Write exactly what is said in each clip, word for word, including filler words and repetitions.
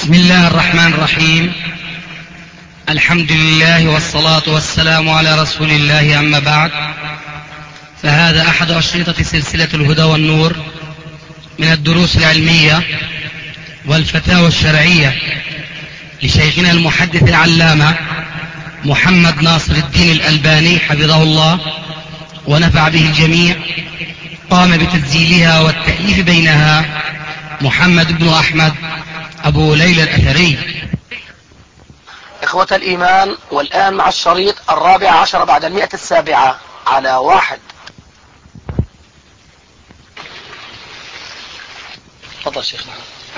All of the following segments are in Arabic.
بسم الله الرحمن الرحيم. الحمد لله والصلاة والسلام على رسول الله، أما بعد، فهذا أحد أشرطة سلسلة الهدى والنور من الدروس العلمية والفتاوى الشرعية لشيخنا المحدث العلامة محمد ناصر الدين الألباني حفظه الله ونفع به الجميع. قام بتسجيلها والتأليف بينها محمد بن أحمد أبو ليلى الأثري. إخوة الإيمان، والآن مع الشريط الرابع عشر بعد المئة السابعة على واحد. تفضل شيخنا.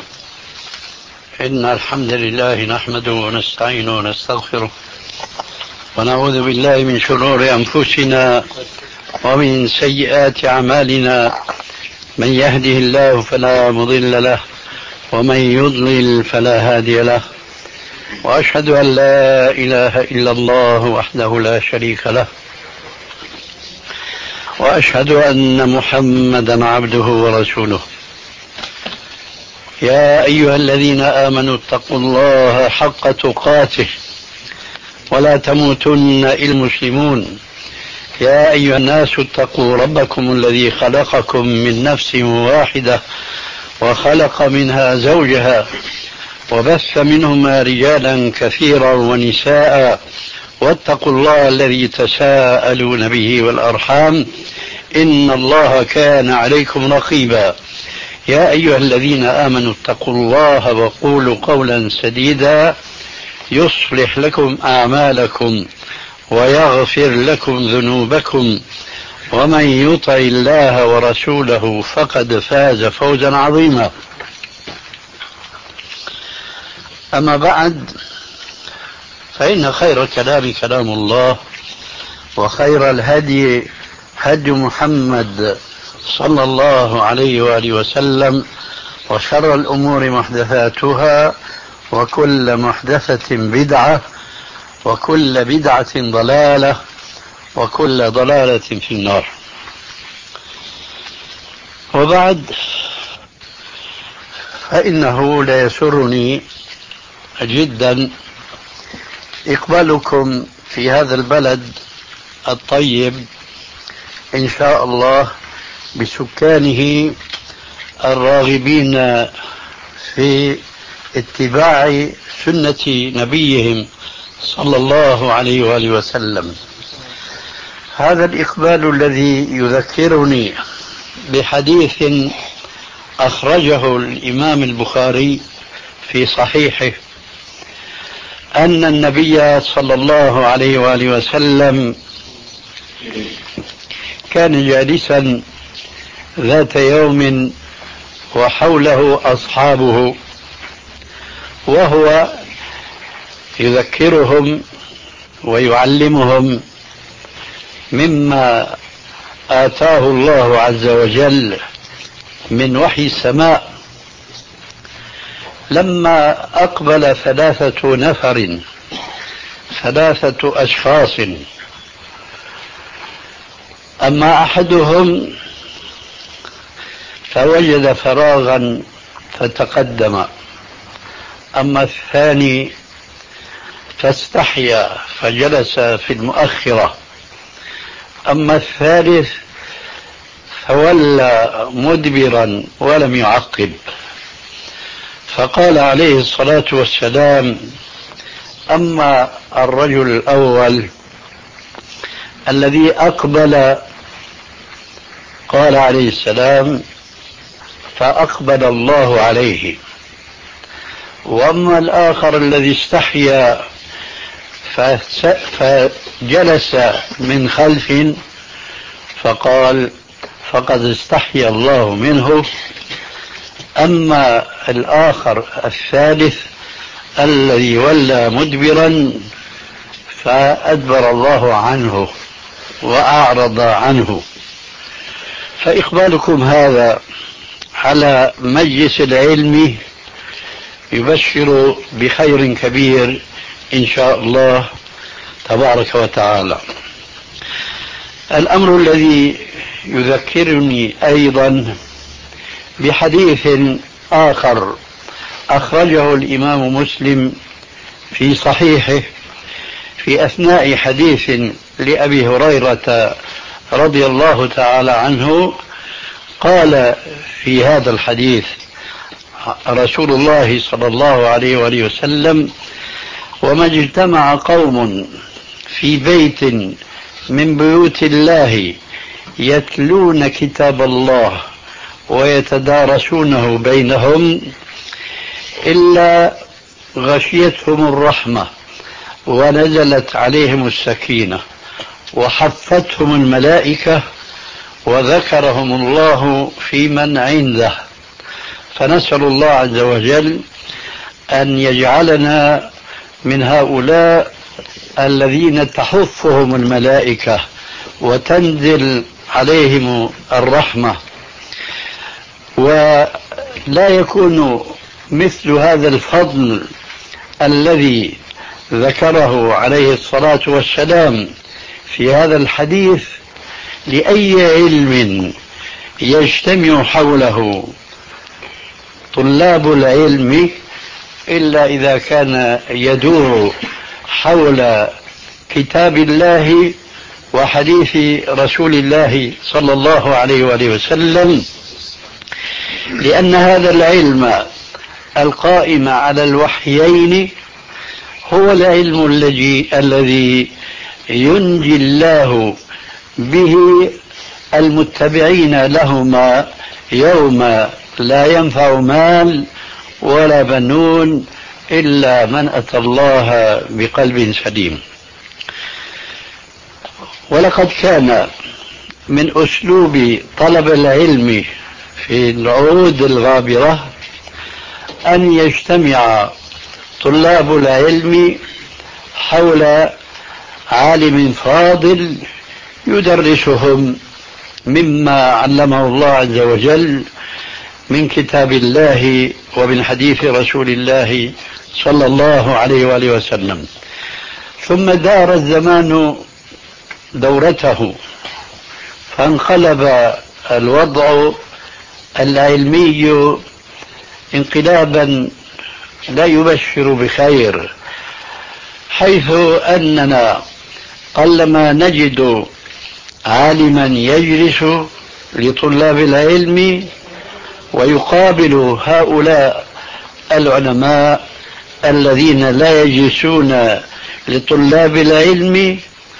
إن الحمد لله نحمده ونستعينه ونستغفره ونعوذ بالله من شرور أنفسنا ومن سيئات أعمالنا. من يهده الله فلا مضل له ومن يضلل فلا هادي له، وأشهد أن لا إله إلا الله وحده لا شريك له، وأشهد أن محمدا عبده ورسوله. يا أيها الذين آمنوا اتقوا الله حق تقاته ولا تموتن إلا المسلمون. يا أيها الناس اتقوا ربكم الذي خلقكم من نفس واحدة وخلق منها زوجها وبث منهما رجالا كثيرا ونساء، واتقوا الله الذي تساءلون به والأرحام إن الله كان عليكم رقيبا. يا أيها الذين آمنوا اتقوا الله وقولوا قولا سديدا يصلح لكم أعمالكم ويغفر لكم ذنوبكم، ومن يطع الله ورسوله فقد فاز فوزا عظيما. أما بعد، فإن خير الكلام كلام الله، وخير الهدي هدي محمد صلى الله عليه وآله وسلم، وشر الأمور محدثاتها، وكل محدثة بدعة، وكل بدعة ضلالة، وكل ضلالة في النار. وبعد، فإنه لا يسرني جدا إقبالكم في هذا البلد الطيب إن شاء الله، بسكانه الراغبين في اتباع سنة نبيهم صلى الله عليه وآله وسلم. هذا الإقبال الذي يذكرني بحديث أخرجه الإمام البخاري في صحيحه، أن النبي صلى الله عليه وآله وسلم كان جالسا ذات يوم وحوله أصحابه، وهو يذكرهم ويعلمهم مما آتاه الله عز وجل من وحي السماء. لما أقبل ثلاثة نفر ثلاثة أشخاص، أما أحدهم فوجد فراغا فتقدم، أما الثاني فاستحيا فجلس في المؤخرة، أما الثالث فولى مدبرا ولم يعقب. فقال عليه الصلاة والسلام: أما الرجل الأول الذي أقبل، قال عليه السلام: فأقبل الله عليه. وأما الآخر الذي استحيا فجلس من خلف، فقال: فقد استحيا الله منه. أما الآخر الثالث الذي ولى مدبرا فأدبر الله عنه وأعرض عنه. فإقبالكم هذا على مجلس العلم يبشر بخير كبير إن شاء الله تبارك وتعالى. الأمر الذي يذكرني أيضا بحديث آخر أخرجه الإمام مسلم في صحيحه في أثناء حديث لأبي هريرة رضي الله تعالى عنه. قال في هذا الحديث رسول الله صلى الله عليه وآله وسلم: وما اجتمع قوم في بيت من بيوت الله يتلون كتاب الله ويتدارسونه بينهم إلا غشيتهم الرحمة ونزلت عليهم السكينة وحفتهم الملائكة وذكرهم الله في من عنده. فنسأل الله عز وجل أن يجعلنا من هؤلاء الذين تحفهم الملائكة وتنزل عليهم الرحمة، ولا يكون مثل هذا الفضل الذي ذكره عليه الصلاة والسلام في هذا الحديث لأي علم يجتمع حوله طلاب العلم إلا إذا كان يدور حول كتاب الله وحديث رسول الله صلى الله عليه وآله وسلم، لأن هذا العلم القائم على الوحيين هو العلم الذي الذي ينجي الله به المتبعين لهما يوم لا ينفع مال ولا بنون إلا من أتى الله بقلب سليم. ولقد كان من أسلوب طلب العلم في العهود الغابرة أن يجتمع طلاب العلم حول عالم فاضل يدرسهم مما علمه الله عز وجل من كتاب الله ومن حديث رسول الله صلى الله عليه وآله وسلم. ثم دار الزمان دورته فانقلب الوضع العلمي انقلابا لا يبشر بخير، حيث أننا قلما نجد عالما يجلس لطلاب العلم ويقابل هؤلاء العلماء الذين لا يجلسون لطلاب العلم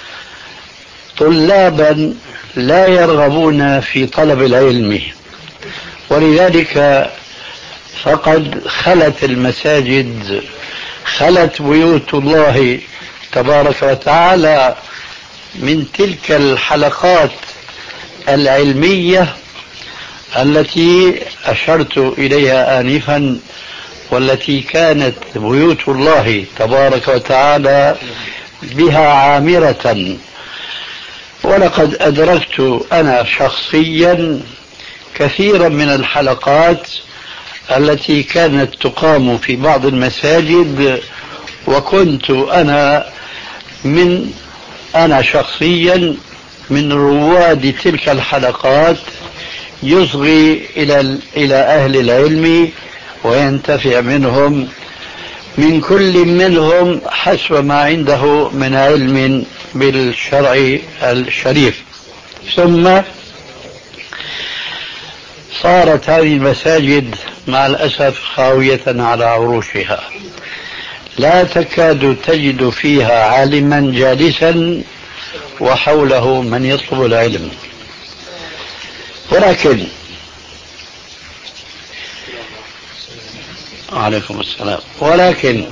طلابا لا يرغبون في طلب العلم. ولذلك فقد خلت المساجد، خلت بيوت الله تبارك وتعالى من تلك الحلقات العلمية التي أشرت إليها آنفا، والتي كانت بيوت الله تبارك وتعالى بها عامرة. ولقد أدركت أنا شخصيا كثيرا من الحلقات التي كانت تقام في بعض المساجد، وكنت أنا من أنا شخصيا من رواد تلك الحلقات، يصغي إلى إلى أهل العلم وينتفع منهم، من كل منهم حسب ما عنده من علم بالشرع الشريف. ثم صارت هذه المساجد مع الأسف خاوية على عروشها، لا تكاد تجد فيها عالما جالسا وحوله من يطلب العلم. ولكن عليكم السلام ولكن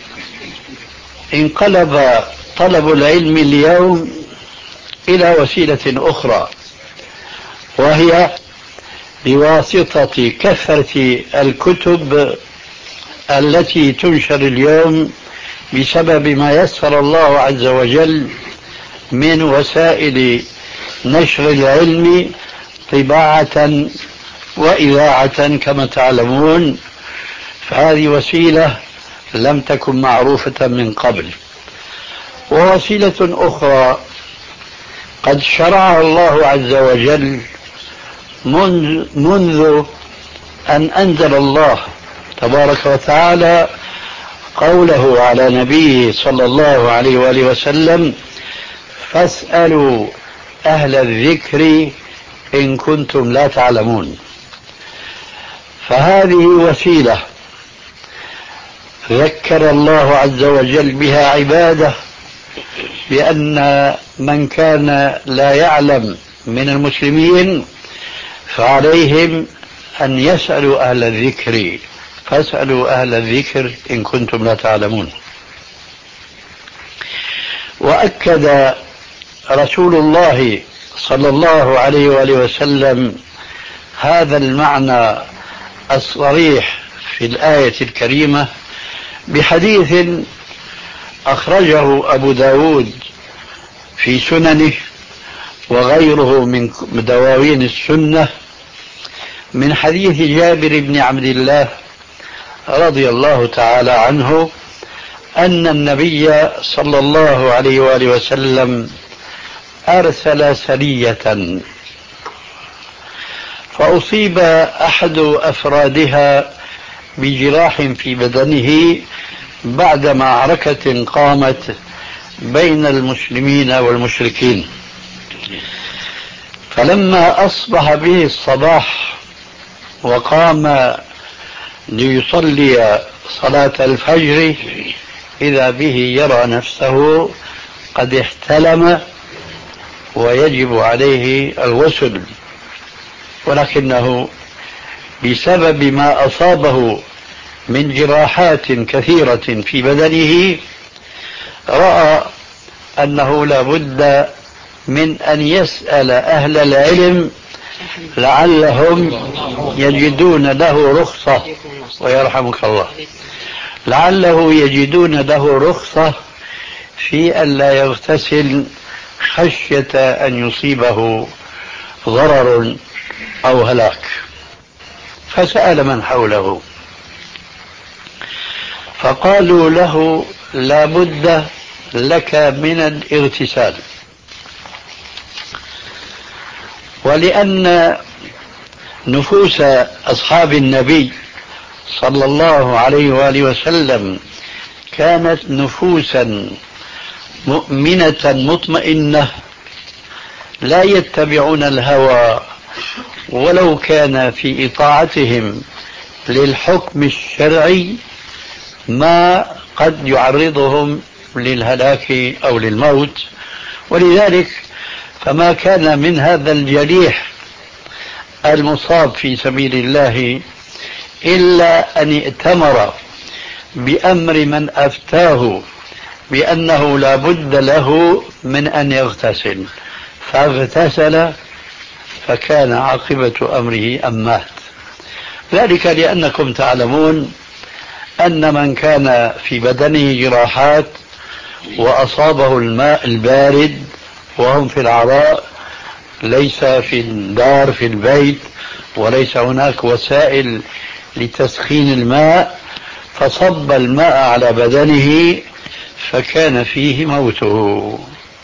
انقلب طلب العلم اليوم إلى وسيلة أخرى، وهي بواسطة كثرة الكتب التي تنشر اليوم بسبب ما يسر الله عز وجل من وسائل نشر العلم طباعة وإذاعة كما تعلمون. فهذه وسيلة لم تكن معروفة من قبل. ووسيلة أخرى قد شرعها الله عز وجل منذ, منذ أن أنزل الله تبارك وتعالى قوله على نبيه صلى الله عليه وآله وسلم: فاسألوا أهل الذكر إن كنتم لا تعلمون. فهذه وسيلة ذكر الله عز وجل بها عباده بأن من كان لا يعلم من المسلمين فعليهم أن يسألوا أهل الذكر، فاسألوا أهل الذكر إن كنتم لا تعلمون. وأكد رسول الله صلى الله عليه وآله وسلم هذا المعنى الصريح في الآية الكريمة بحديث أخرجه أبو داود في سننه وغيره من دواوين السنة من حديث جابر بن عبد الله رضي الله تعالى عنه أن النبي صلى الله عليه وآله وسلم أرسل سرية فأصيب أحد أفرادها بجراح في بدنه بعد معركة قامت بين المسلمين والمشركين. فلما أصبح به الصباح وقام ليصلي صلاة الفجر إذا به يرى نفسه قد احتلم ويجب عليه الغسل، ولكنه بسبب ما أصابه من جراحات كثيرة في بدنه رأى أنه لا بد من أن يسأل أهل العلم لعلهم يجدون له رخصة، ويرحمك الله، لعله يجدون له رخصة في أن لا يغتسل خشية أن يصيبه ضرر أو هلاك. فسأل من حوله فقالوا له: لا بد لك من الاغتسال. ولأن نفوس أصحاب النبي صلى الله عليه وآله وسلم كانت نفوسا مؤمنة مطمئنة لا يتبعون الهوى ولو كان في إطاعتهم للحكم الشرعي ما قد يعرضهم للهلاك أو للموت. ولذلك فما كان من هذا الجريح المصاب في سبيل الله إلا أن ائتمر بأمر من أفتاه بأنه لا بد له من أن يغتسل، فاغتسل فكان عاقبة أمره أن مات. ذلك لأنكم تعلمون أن من كان في بدنه جراحات وأصابه الماء البارد وهم في العراء، ليس في الدار في البيت وليس هناك وسائل لتسخين الماء، فصب الماء على بدنه فكان فيه موته.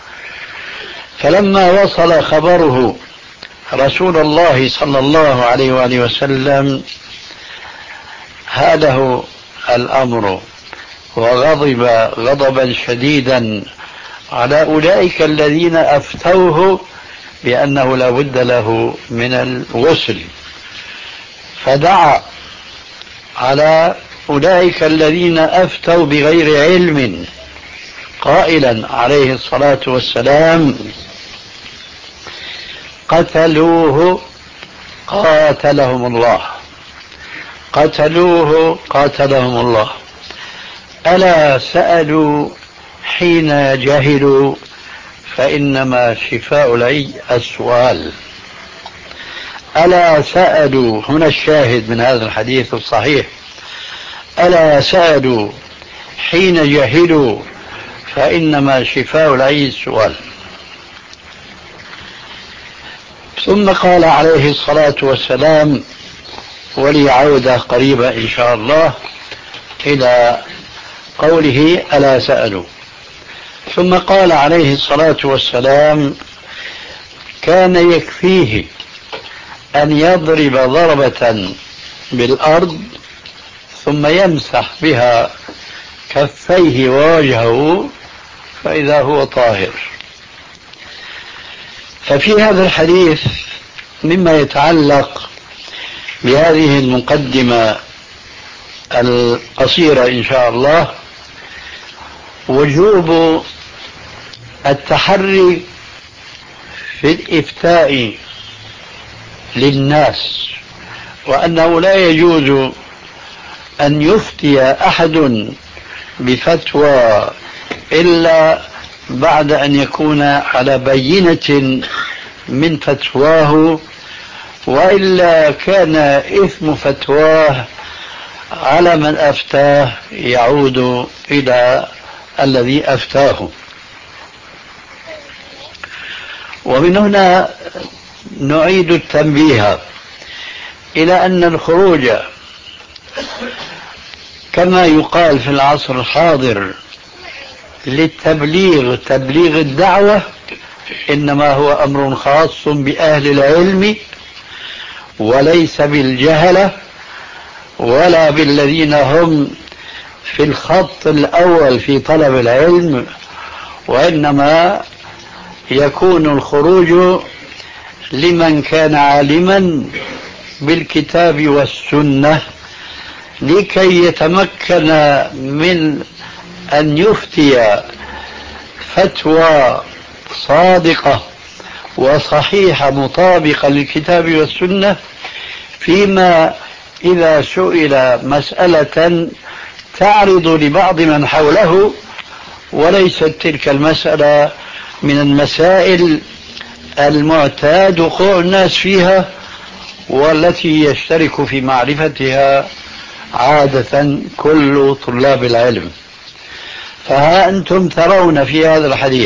فلما وصل خبره رسول الله صلى الله عليه وآله وسلم هاله الأمر وغضب غضبا شديدا على أولئك الذين أفتوه بأنه لا بد له من الغسل، فدعا على أولئك الذين أفتوا بغير علم قائلا عليه الصلاة والسلام: قتلوه قاتلهم الله، قتلوه قاتلهم الله. ألا سألوا حين جهلوا فإنما شفاء العي السؤال. ألا سألوا، هنا الشاهد من هذا الحديث الصحيح: ألا سألوا حين جهلوا فإنما شفاء العي السؤال. ثم قال عليه الصلاة والسلام، ولي عودة قريبة إن شاء الله إلى قوله ألا سألوا، ثم قال عليه الصلاة والسلام: كان يكفيه أن يضرب ضربة بالأرض ثم يمسح بها كفيه ووجهه فإذا هو طاهر. ففي هذا الحديث مما يتعلق بهذه المقدمة القصيرة إن شاء الله وجوب التحري في الإفتاء للناس، وأنه لا يجوز أن يفتي أحد بفتوى إلا بعد أن يكون على بينة من فتواه، وإلا كان إثم فتواه على من أفتاه يعود إلى الذي أفتاه. ومن هنا نعيد التنبيه إلى أن الخروج كما يقال في العصر الحاضر للتبليغ تبليغ الدعوة إنما هو أمر خاص بأهل العلم وليس بالجهلة ولا بالذين هم في الخط الأول في طلب العلم، وإنما يكون الخروج لمن كان عالما بالكتاب والسنة لكي يتمكن من أن يفتي فتوى صادقة وصحيحة مطابقة للكتاب والسنة، فيما إذا سئل مسألة تعرض لبعض من حوله وليست تلك المسألة من المسائل المعتاد وقوع الناس فيها والتي يشترك في معرفتها عادة كل طلاب العلم. فها أنتم ترون في هذا الحديث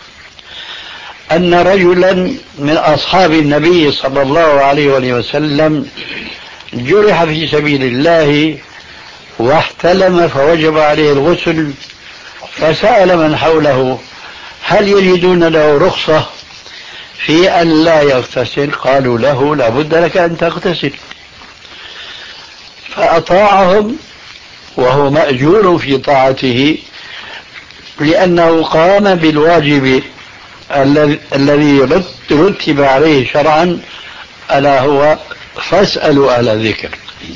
أن رجلا من أصحاب النبي صلى الله عليه وآله وسلم جرح في سبيل الله واحتلم فوجب عليه الغسل، فسأل من حوله هل يجدون له رخصة في أن لا يغتسل؟ قالوا له لا بد لك أن تغتسل. فأطاعهم وهو مأجور في طاعته لأنه قام بالواجب الذي رتب عليه شرعا، ألا هو فاسألوا أهل الذكر.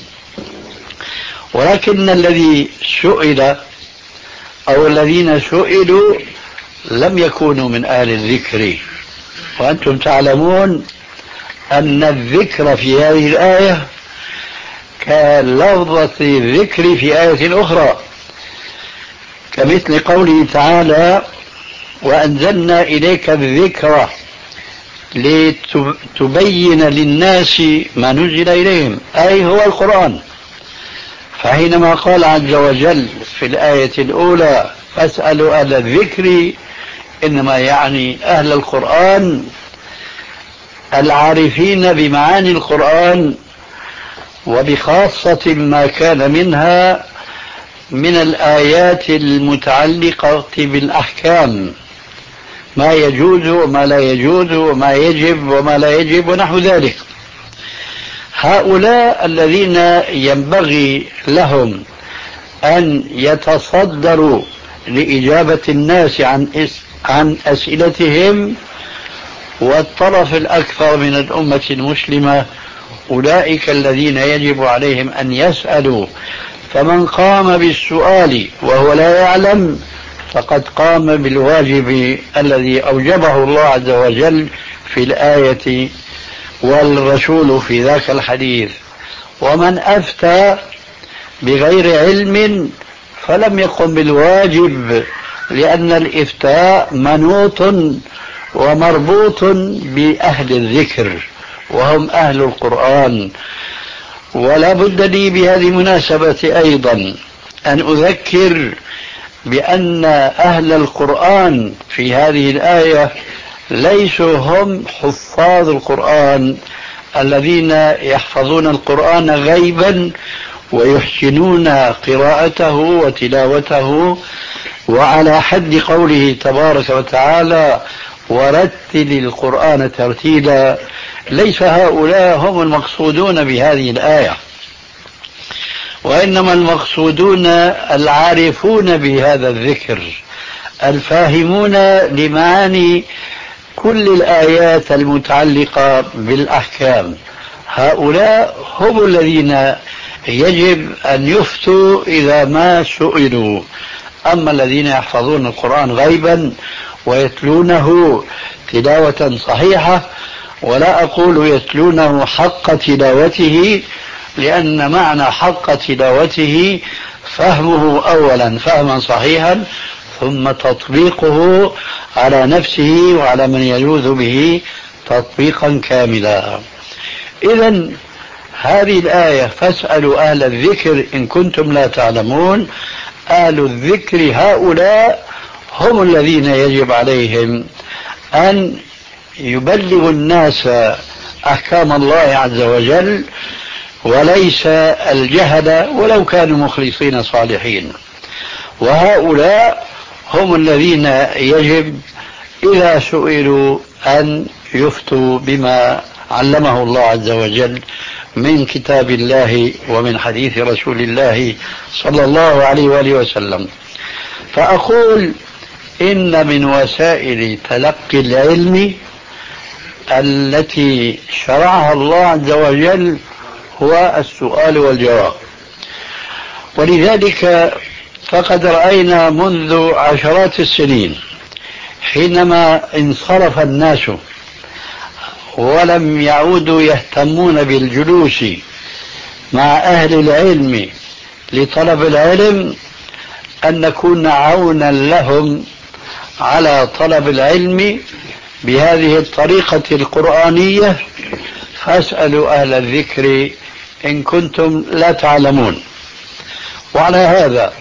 ولكن الذي سئل أو الذين سئلوا لم يكونوا من أهل الذكر، وأنتم تعلمون أن الذكر في هذه الآية كلفظة الذكر في آية أخرى، كمثل قوله تعالى وأنزلنا إليك الذكر لتبين للناس ما نزل إليهم، أي هو القرآن. فحينما قال عز وجل في الآية الأولى فاسألوا أهل الذكر، إنما يعني أهل القرآن العارفين بمعاني القرآن وبخاصة ما كان منها من الآيات المتعلقة بالأحكام، ما يجوز وما لا يجوز وما يجب وما لا يجب ونحو ذلك. هؤلاء الذين ينبغي لهم أن يتصدروا لإجابة الناس عن عن أسئلتهم، والطرف الأكثر من الأمة المسلمة أولئك الذين يجب عليهم أن يسألوا، فمن قام بالسؤال وهو لا يعلم فقد قام بالواجب الذي أوجبه الله عز وجل في الآية والرسول في ذاك الحديث. ومن أفتى بغير علم فلم يقم بالواجب، لأن الإفتاء منوط ومربوط بأهل الذكر وهم أهل القرآن. ولا بد لي بهذه المناسبة أيضا أن أذكر بأن أهل القرآن في هذه الآية ليسوا هم حفاظ القرآن الذين يحفظون القرآن غيبا ويحسنون قراءته وتلاوته وعلى حد قوله تبارك وتعالى ورتل القرآن ترتيلا. ليس هؤلاء هم المقصودون بهذه الآية، وإنما المقصودون العارفون بهذا الذكر الفاهمون لمعاني كل الآيات المتعلقة بالأحكام. هؤلاء هم الذين يجب أن يفتوا إذا ما سئلوا. أما الذين يحفظون القرآن غيبا ويتلونه تلاوة صحيحة، ولا أقول يتلونه حق تلاوته، لأن معنى حق تلاوته فهمه أولا فهما صحيحا، ثم تطبيقه على نفسه وعلى من يجوز به تطبيقا كاملا. إذن هذه الآية فاسألوا أهل الذكر إن كنتم لا تعلمون، أهل الذكر هؤلاء هم الذين يجب عليهم أن يبلغوا الناس أحكام الله عز وجل، وليس الجهل ولو كانوا مخلصين صالحين. وهؤلاء هم الذين يجب إذا سئلوا أن يفتوا بما علمه الله عز وجل من كتاب الله ومن حديث رسول الله صلى الله عليه وآله وسلم. فأقول إن من وسائل تلقي العلم التي شرعها الله عز وجل هو السؤال والجواب. ولذلك فقد رأينا منذ عشرات السنين حينما انصرف الناس ولم يعودوا يهتمون بالجلوس مع أهل العلم لطلب العلم، أن نكون عونا لهم على طلب العلم بهذه الطريقة القرآنية: فاسألوا أهل الذكر إن كنتم لا تعلمون. وعلى هذا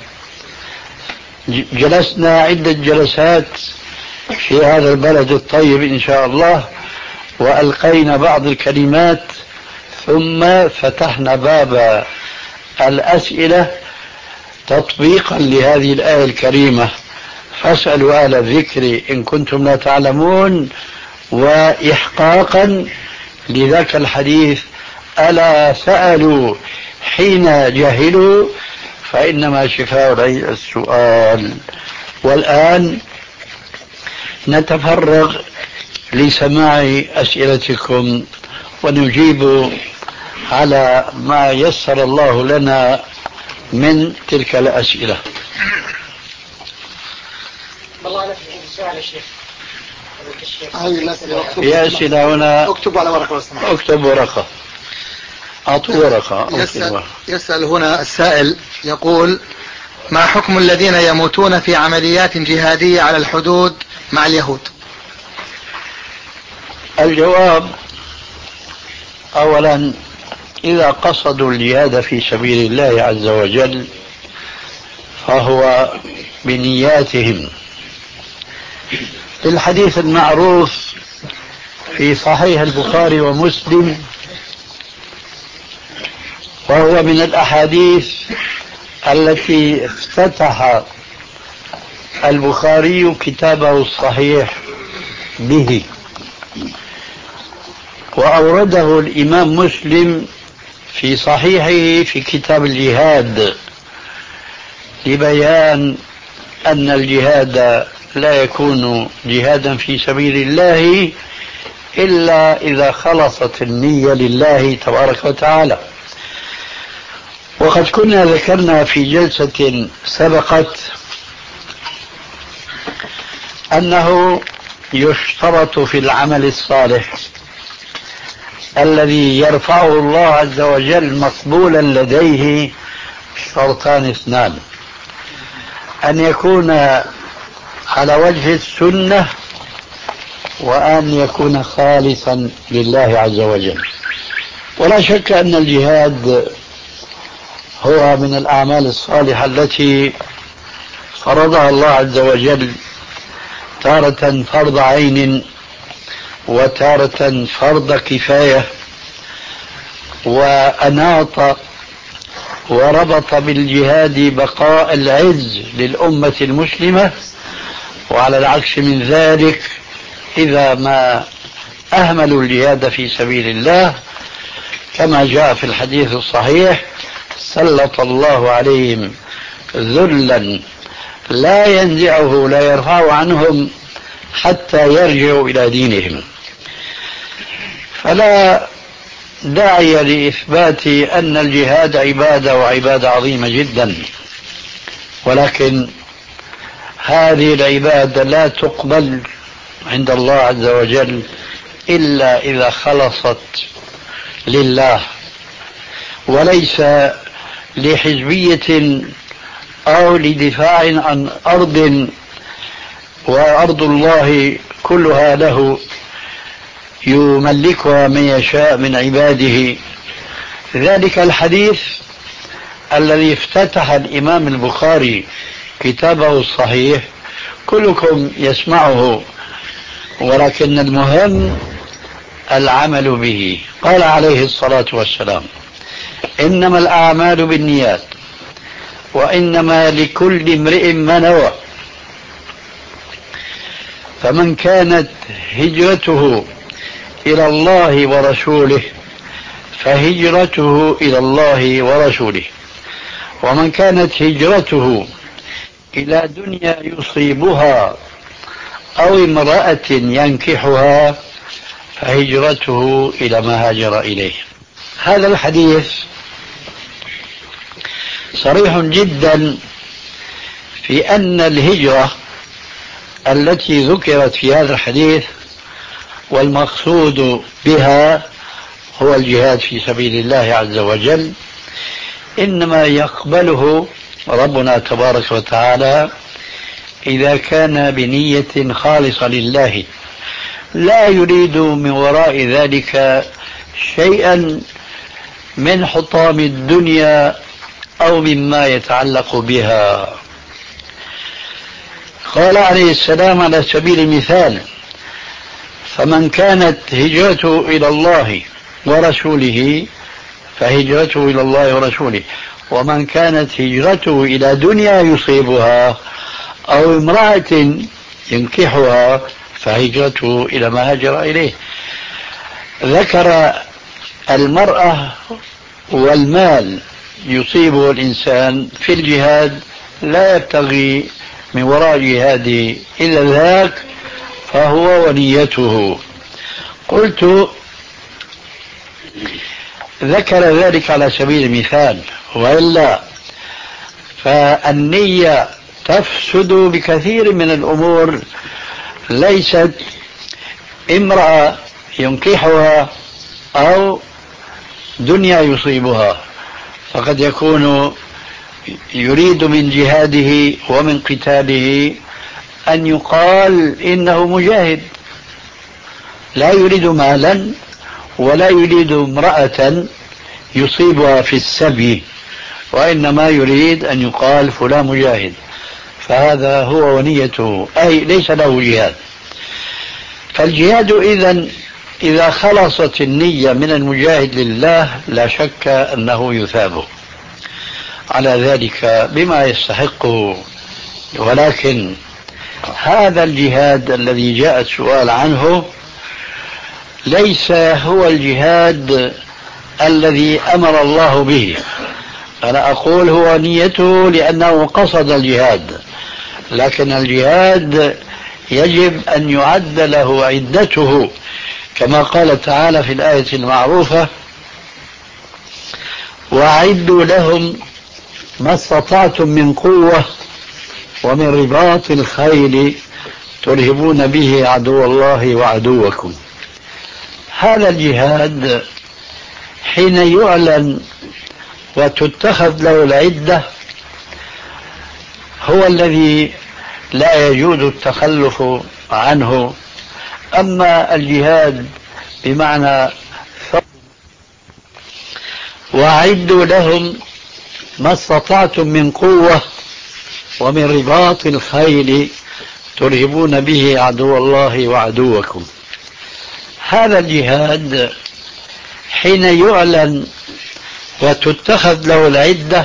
جلسنا عدة جلسات في هذا البلد الطيب إن شاء الله، وألقينا بعض الكلمات، ثم فتحنا باب الأسئلة تطبيقا لهذه الآية الكريمة: فاسألوا أهل الذكر إن كنتم لا تعلمون، وإحقاقا لذاك الحديث: ألا سألوا حين جهلوا فإنما شفاء العي السؤال. والآن نتفرغ لسماع أسئلتكم ونجيب على ما يسر الله لنا من تلك الأسئلة. يا أسئلة هنا، اكتب على ورقة. اكتب ورقة، أعطوا ورقة. يسأل, يسأل هنا السائل يقول: ما حكم الذين يموتون في عمليات جهادية على الحدود مع اليهود؟ الجواب: أولا، إذا قصدوا الجهاد في سبيل الله عز وجل فهو بنياتهم. الحديث المعروف في صحيح البخاري ومسلم، وهو من الأحاديث التي افتتح البخاري كتابه الصحيح به، وأورده الإمام مسلم في صحيحه في كتاب الجهاد، لبيان أن الجهاد لا يكون جهادا في سبيل الله إلا إذا خلصت النية لله تبارك وتعالى. وقد كنا ذكرنا في جلسة سبقت أنه يشترط في العمل الصالح الذي يرفعه الله عز وجل مقبولا لديه شرطان اثنان: أن يكون على وجه السنة، وأن يكون خالصا لله عز وجل. ولا شك أن الجهاد هو من الأعمال الصالحة التي فرضها الله عز وجل، تارة فرض عين وتارة فرض كفاية، وأناط وربط بالجهاد بقاء العز للأمة المسلمة. وعلى العكس من ذلك، إذا ما أهملوا الجهاد في سبيل الله كما جاء في الحديث الصحيح: سلط الله عليهم ذلا لا ينزعه لا يرفع عنهم حتى يرجعوا إلى دينهم. فلا داعي لإثبات أن الجهاد عبادة وعبادة عظيمة جدا، ولكن هذه العبادة لا تقبل عند الله عز وجل إلا إذا خلصت لله، وليس لحزبية أو لدفاع عن أرض، وأرض الله كلها له يملكها من يشاء من عباده. ذلك الحديث الذي افتتح الإمام البخاري كتابه الصحيح كلكم يسمعه، ولكن المهم العمل به. قال عليه الصلاة والسلام: إنما الأعمال بالنيات وإنما لكل امرئ ما نوى، فمن كانت هجرته إلى الله ورسوله فهجرته إلى الله ورسوله، ومن كانت هجرته إلى دنيا يصيبها أو امرأة ينكحها فهجرته إلى ما هاجر إليه. هذا الحديث صريح جدا في أن الهجرة التي ذكرت في هذا الحديث والمقصود بها هو الجهاد في سبيل الله عز وجل، إنما يقبله ربنا تبارك وتعالى إذا كان بنية خالصة لله، لا يريد من وراء ذلك شيئا من حطام الدنيا أو مما يتعلق بها. قال عليه السلام على سبيل المثال: فمن كانت هجرته إلى الله ورسوله فهجرته إلى الله ورسوله، ومن كانت هجرته إلى دنيا يصيبها أو امرأة ينكحها فهجرته إلى ما هاجر إليه. ذكر المرأة والمال يصيبه الإنسان في الجهاد، لا يبتغي من وراء جهاده إلا ذاك، فهو ونيته. قلت ذكر ذلك على سبيل المثال، وإلا فالنية تفسد بكثير من الأمور، ليست امرأة ينكحها أو دنيا يصيبها، فقد يكون يريد من جهاده ومن قتاله أن يقال إنه مجاهد، لا يريد مالا ولا يريد امرأة يصيبها في السبي، وإنما يريد أن يقال فلان مجاهد، فهذا هو ونيته، أي ليس له جهاد. فالجهاد إذن إذا خلصت النية من المجاهد لله لا شك أنه يثابه على ذلك بما يستحقه. ولكن هذا الجهاد الذي جاء السؤال عنه ليس هو الجهاد الذي أمر الله به. أنا أقول هو نيته لأنه قصد الجهاد، لكن الجهاد يجب أن يعد له عدته، كما قال تعالى في الآية المعروفة: وأعدوا لهم ما استطعتم من قوة ومن رباط الخيل ترهبون به عدو الله وعدوكم. هذا الجهاد حين يعلن وتتخذ له العدة هو الذي لا يجوز التخلف عنه. أما الجهاد بمعنى وأعدوا لهم ما استطعتم من قوة ومن رباط الخيل ترهبون به عدو الله وعدوكم، هذا الجهاد حين يعلن وتتخذ له العدة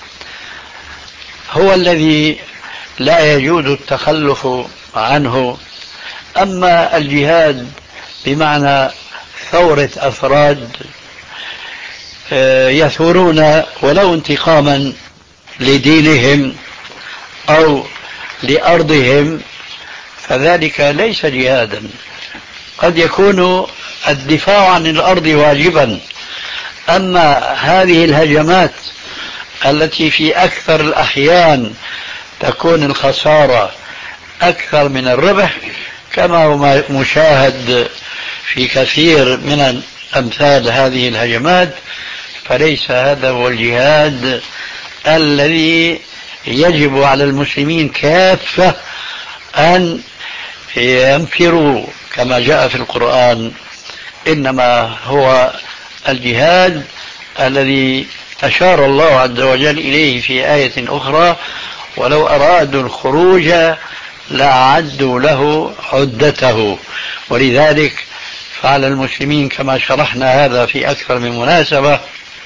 هو الذي لا يجوز التخلف عنه. أما الجهاد بمعنى ثورة أفراد يثورون ولو انتقاما لدينهم أو لأرضهم، فذلك ليس جهادا. قد يكون الدفاع عن الأرض واجبا، أما هذه الهجمات التي في أكثر الأحيان تكون الخسارة أكثر من الربح، كما هو مشاهد في كثير من أمثال هذه الهجمات، فليس هذا هو الجهاد الذي يجب على المسلمين كافة أن ينفروا كما جاء في القرآن. إنما هو الجهاد الذي أشار الله عز وجل إليه في آية أخرى: ولو أرادوا الخروج لأعدوا له عدته. ولذلك فعلى المسلمين كما شرحنا هذا في أكثر من مناسبة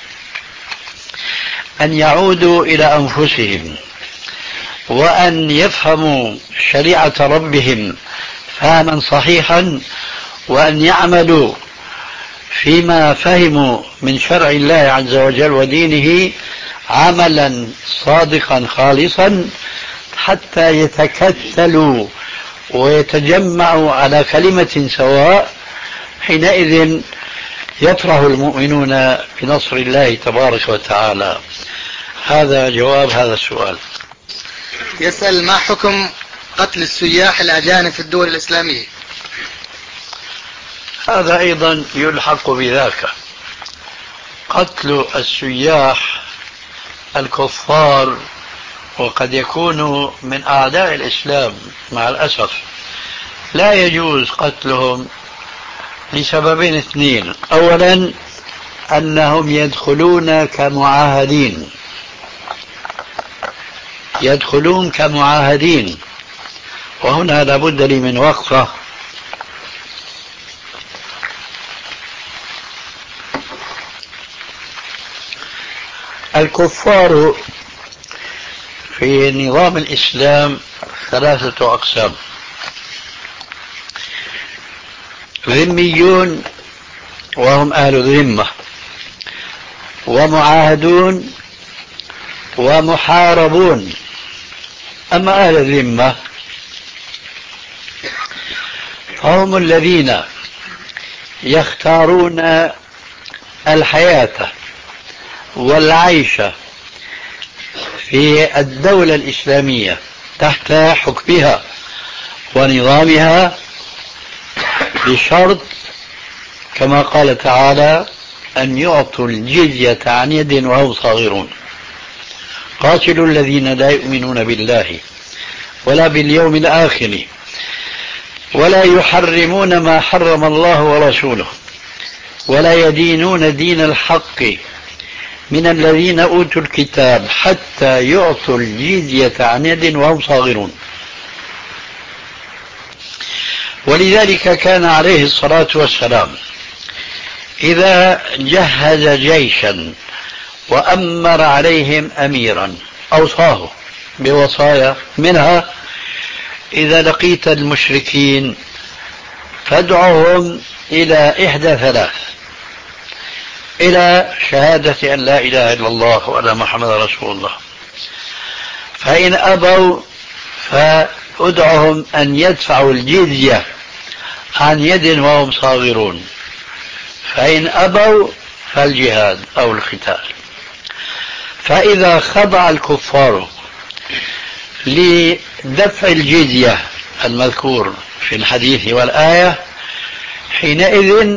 أن يعودوا إلى أنفسهم وأن يفهموا شريعة ربهم فهما صحيحا، وأن يعملوا فيما فهموا من شرع الله عز وجل ودينه عملا صادقا خالصا، حتى يتكتلوا ويتجمعوا على كلمة سواء. حينئذ يفرح المؤمنون بنصر الله تبارك وتعالى. هذا جواب هذا السؤال. يسأل: ما حكم قتل السياح الأجانب في الدول الإسلامية؟ هذا أيضا يلحق بذاك. قتل السياح الكفار، وقد يكونوا من أعداء الإسلام مع الأسف، لا يجوز قتلهم لسببين اثنين: أولا أنهم يدخلون كمعاهدين يدخلون كمعاهدين وهنا لابد لي من وقفة. الكفار في نظام الإسلام ثلاثة أقسام: ذميون وهم أهل الذمة، ومعاهدون، ومحاربون. أما أهل الذمة فهم الذين يختارون الحياة والعيش في الدولة الإسلامية تحت حكمها ونظامها بشرط كما قال تعالى: أن يعطوا الجزية عن يد وهم صاغرون. قاتلوا الذين لا يؤمنون بالله ولا باليوم الآخر ولا يحرمون ما حرم الله ورسوله ولا يدينون دين الحق من الذين أوتوا الكتاب حتى يعطوا الجزية عن يد وهم صاغرون. ولذلك كان عليه الصلاة والسلام إذا جهز جيشا وأمر عليهم أميرا أوصاه بوصايا، منها: إذا لقيت المشركين فادعهم إلى إحدى ثلاث: إلى شهادة أن لا إله إلا الله وأن محمد رسول الله، فإن أبوا فادعهم أن يدفعوا الجزية عن يد وهم صاغرون، فإن أبوا فالجهاد أو القتال. فإذا خضع الكفار لدفع الجزية المذكور في الحديث والآية، حينئذ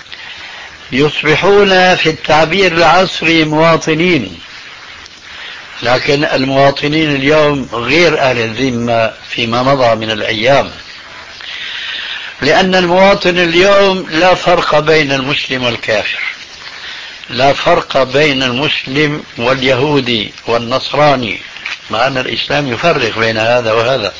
يصبحون في التعبير العصري مواطنين. لكن المواطنين اليوم غير أهل الذمة فيما مضى من الأيام، لأن المواطن اليوم لا فرق بين المسلم والكافر، لا فرق بين المسلم واليهودي والنصراني، مع أن الإسلام يفرق بين هذا وهذا.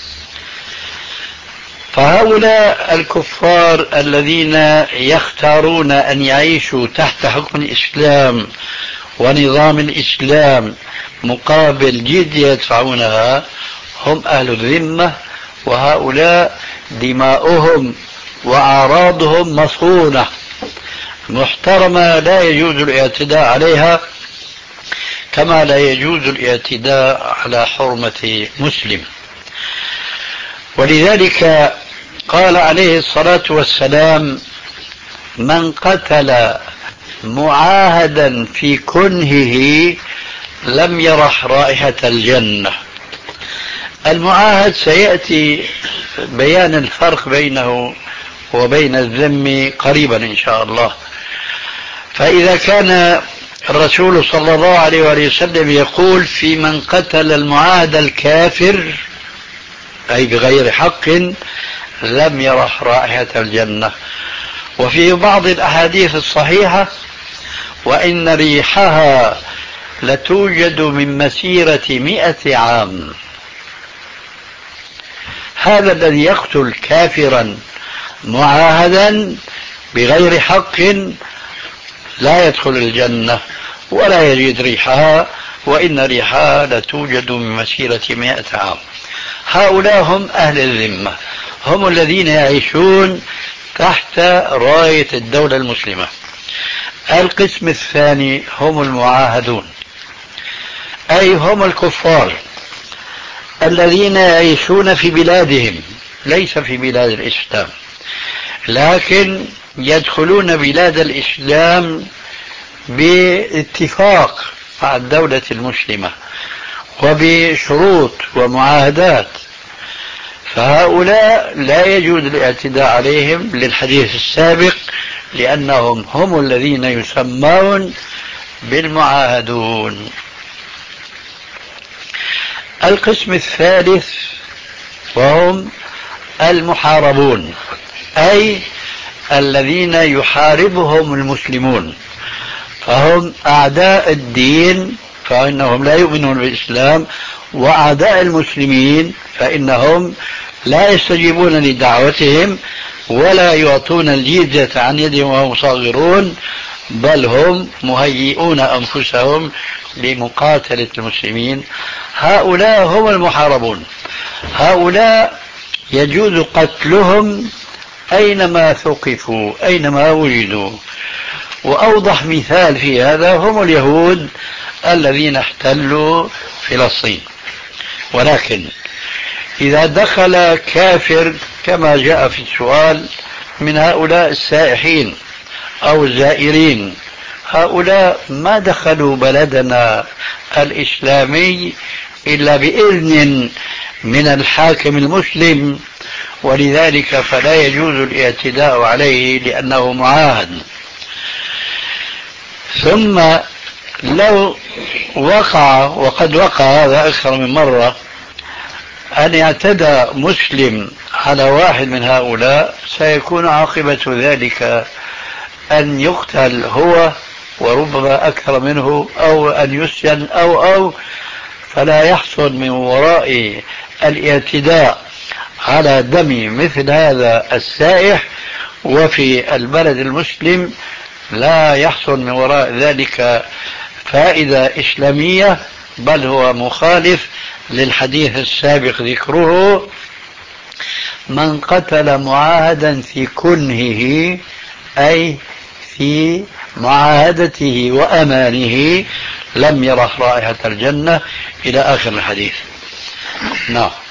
فهؤلاء الكفار الذين يختارون أن يعيشوا تحت حكم الإسلام ونظام الإسلام مقابل جزية يدفعونها هم أهل الذمة، وهؤلاء دماؤهم وأعراضهم مصونة محترمة لا يجوز الاعتداء عليها، كما لا يجوز الاعتداء على حرمة مسلم. ولذلك قال عليه الصلاة والسلام: من قتل معاهدا في كنهه لم يرح رائحة الجنة. المعاهد سيأتي بيان الفرق بينه وبين الذم قريبا إن شاء الله. فإذا كان الرسول صلى الله عليه وآله وسلم يقول في من قتل المعاهد الكافر أي بغير حق لم يرح رائحة الجنة. وفي بعض الأحاديث الصحيحة: وإن ريحها لتوجد من مسيرة مئة عام. هذا الذي يقتل كافرا معاهدا بغير حق لا يدخل الجنة ولا يجد ريحها، وإن ريحها لتوجد من مسيرة مئة عام. هؤلاء هم أهل الذمة، هم الذين يعيشون تحت راية الدولة المسلمة. القسم الثاني هم المعاهدون، أي هم الكفار الذين يعيشون في بلادهم ليس في بلاد الإسلام، لكن يدخلون بلاد الإسلام باتفاق مع الدولة المسلمة وبشروط ومعاهدات. فهؤلاء لا يجوز الاعتداء عليهم للحديث السابق، لأنهم هم الذين يسمون بالمعاهدون. القسم الثالث وهم المحاربون، أي الذين يحاربهم المسلمون، فهم أعداء الدين فإنهم لا يؤمنون بالإسلام، وأعداء المسلمين فإنهم لا يستجيبون لدعوتهم ولا يعطون الجزية عن يدهم وهم صاغرون، بل هم مهيئون أنفسهم لمقاتلة المسلمين. هؤلاء هم المحاربون، هؤلاء يجوز قتلهم أينما ثقفوا أينما وجدوا. وأوضح مثال في هذا هم اليهود الذين احتلوا فلسطين. ولكن إذا دخل كافر كما جاء في السؤال من هؤلاء السائحين أو الزائرين، هؤلاء ما دخلوا بلدنا الإسلامي إلا بإذن من الحاكم المسلم، ولذلك فلا يجوز الاعتداء عليه لأنه معاهد. ثم لو وقع، وقد وقع هذا أكثر من مرة، أن يعتدى مسلم على واحد من هؤلاء، سيكون عاقبة ذلك أن يقتل هو وربما أكثر منه، أو أن يسجن أو أو فلا يحصل من وراء الاعتداء على دم مثل هذا السائح وفي البلد المسلم لا يحصل من وراء ذلك فائدة إسلامية، بل هو مخالف للحديث السابق ذكره: من قتل معاهدا في كنهه أي في معاهدته وأمانه لم يرح رائحة الجنة، إلى آخر الحديث. نعم.